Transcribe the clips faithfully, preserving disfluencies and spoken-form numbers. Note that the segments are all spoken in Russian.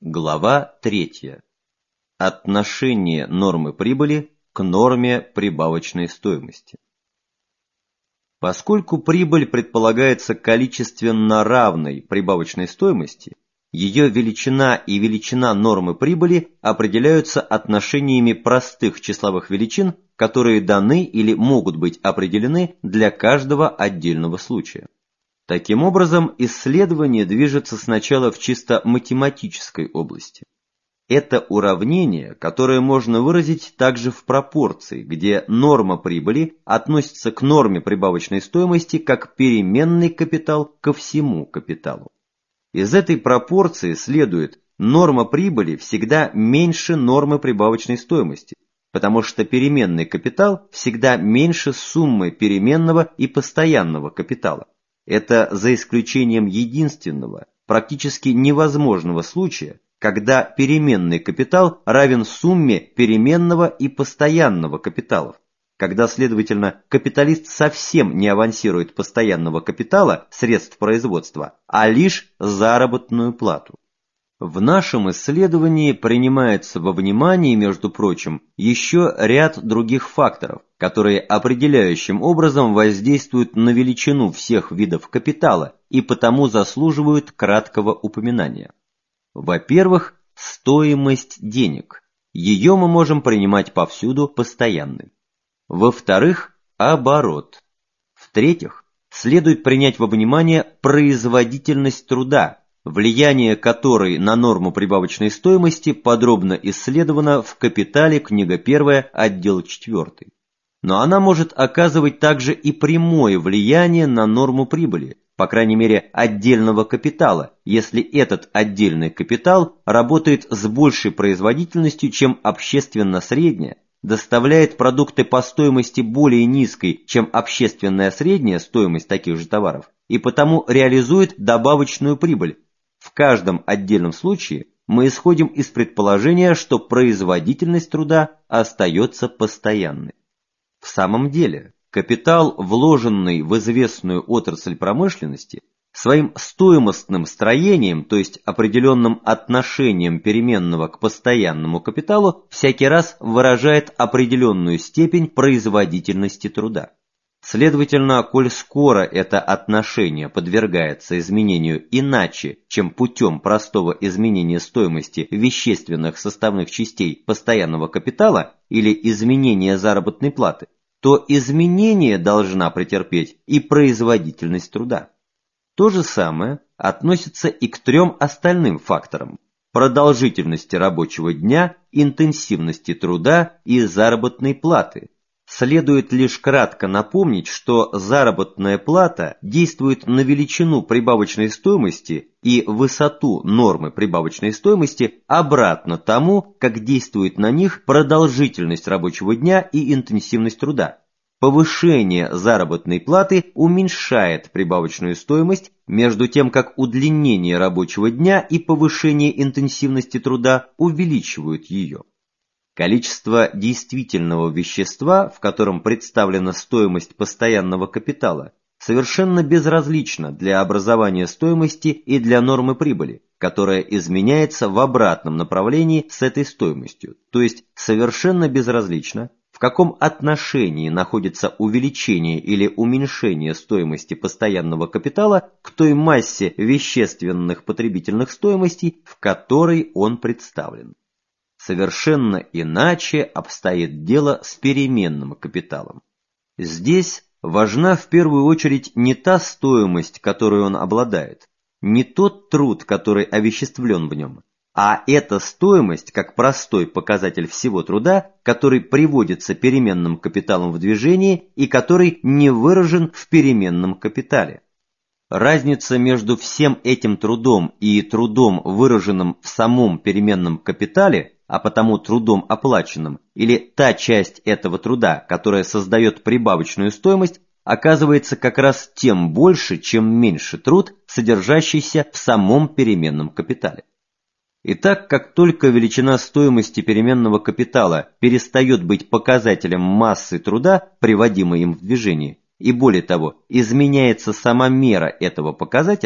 Глава третья. Отношение нормы прибыли к норме прибавочной стоимости. Поскольку прибыль предполагается количественно равной прибавочной стоимости, ее величина и величина нормы прибыли определяются отношениями простых числовых величин, которые даны или могут быть определены для каждого отдельного случая. Таким образом, исследование движется сначала в чисто математической области. Это уравнение, которое можно выразить также в пропорции, где норма прибыли относится к норме прибавочной стоимости как переменный капитал ко всему капиталу. Из этой пропорции следует, норма прибыли всегда меньше нормы прибавочной стоимости, потому что переменный капитал всегда меньше суммы переменного и постоянного капитала. Это за исключением единственного, практически невозможного случая, когда переменный капитал равен сумме переменного и постоянного капиталов, когда, следовательно, капиталист совсем не авансирует постоянного капитала, средств производства, а лишь заработную плату. В нашем исследовании принимается во внимание, между прочим, еще ряд других факторов, которые определяющим образом воздействуют на величину всех видов капитала и потому заслуживают краткого упоминания. Во-первых, стоимость денег. Ее мы можем принимать повсюду постоянной. Во-вторых, оборот. В-третьих, следует принять во внимание производительность труда, влияние которой на норму прибавочной стоимости подробно исследовано в «Капитале», книга первая, отдел четвертый. Но она может оказывать также и прямое влияние на норму прибыли, по крайней мере отдельного капитала, если этот отдельный капитал работает с большей производительностью, чем общественно средняя, доставляет продукты по стоимости более низкой, чем общественная средняя стоимость таких же товаров, и потому реализует добавочную прибыль. В каждом отдельном случае мы исходим из предположения, что производительность труда остается постоянной. В самом деле, капитал, вложенный в известную отрасль промышленности, своим стоимостным строением, то есть определенным отношением переменного к постоянному капиталу, всякий раз выражает определенную степень производительности труда. Следовательно, коль скоро это отношение подвергается изменению иначе, чем путем простого изменения стоимости вещественных составных частей постоянного капитала или изменения заработной платы, то изменение должна претерпеть и производительность труда. То же самое относится и к трем остальным факторам – продолжительности рабочего дня, интенсивности труда и заработной платы. Следует лишь кратко напомнить, что заработная плата действует на величину прибавочной стоимости и высоту нормы прибавочной стоимости обратно тому, как действует на них продолжительность рабочего дня и интенсивность труда. Повышение заработной платы уменьшает прибавочную стоимость, между тем как удлинение рабочего дня и повышение интенсивности труда увеличивают ее. Количество действительного вещества, в котором представлена стоимость постоянного капитала, совершенно безразлично для образования стоимости и для нормы прибыли, которая изменяется в обратном направлении с этой стоимостью, то есть совершенно безразлично, в каком отношении находится увеличение или уменьшение стоимости постоянного капитала к той массе вещественных потребительных стоимостей, в которой он представлен. Совершенно иначе обстоит дело с переменным капиталом. Здесь важна в первую очередь не та стоимость, которой он обладает, не тот труд, который овеществлен в нем, а эта стоимость как простой показатель всего труда, который приводится переменным капиталом в движение и который не выражен в переменном капитале. Разница между всем этим трудом и трудом, выраженным в самом переменном капитале, а потому трудом оплаченным, или та часть этого труда, которая создает прибавочную стоимость, оказывается как раз тем больше, чем меньше труд, содержащийся в самом переменном капитале. Итак, как только величина стоимости переменного капитала перестает быть показателем массы труда, приводимой им в движение, и более того, изменяется сама мера этого показателя,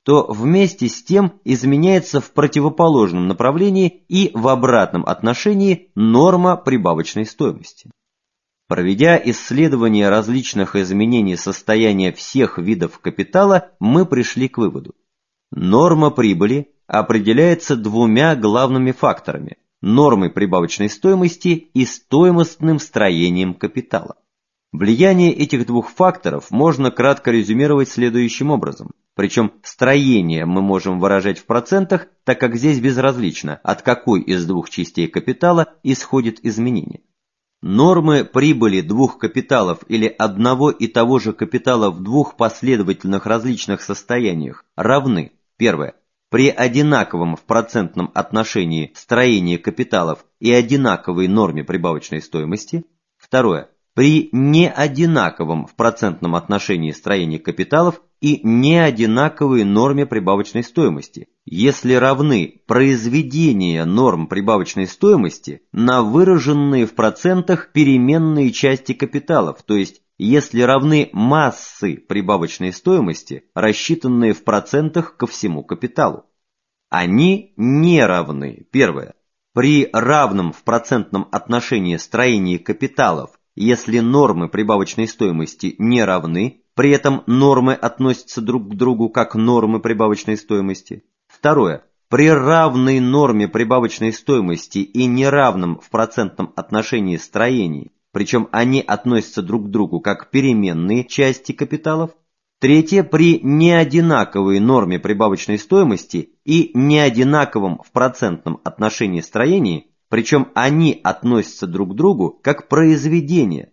то вместе с тем изменяется в противоположном направлении и в обратном отношении норма прибавочной стоимости. Проведя исследование различных изменений состояния всех видов капитала, мы пришли к выводу. Норма прибыли определяется двумя главными факторами – нормой прибавочной стоимости и стоимостным строением капитала. Влияние этих двух факторов можно кратко резюмировать следующим образом. Причем строение мы можем выражать в процентах, так как здесь безразлично, от какой из двух частей капитала исходит изменение. Нормы прибыли двух капиталов или одного и того же капитала в двух последовательных различных состояниях равны: первое, при одинаковом в процентном отношении строении капиталов и одинаковой норме прибавочной стоимости; второе, при неодинаковом в процентном отношении строении капиталов и неодинаковой норме прибавочной стоимости, если равны произведения норм прибавочной стоимости на выраженные в процентах переменные части капиталов, то есть если равны массы прибавочной стоимости, рассчитанные в процентах ко всему капиталу. Они не равны: первое, при равном в процентном отношении строении капиталов, если нормы прибавочной стоимости не равны, при этом нормы относятся друг к другу как нормы прибавочной стоимости. Второе. При равной норме прибавочной стоимости и неравном в процентном отношении строений, причем они относятся друг к другу как переменные части капиталов. Третье. При неодинаковой норме прибавочной стоимости и неодинаковом в процентном отношении строений, причем они относятся друг к другу как произведения,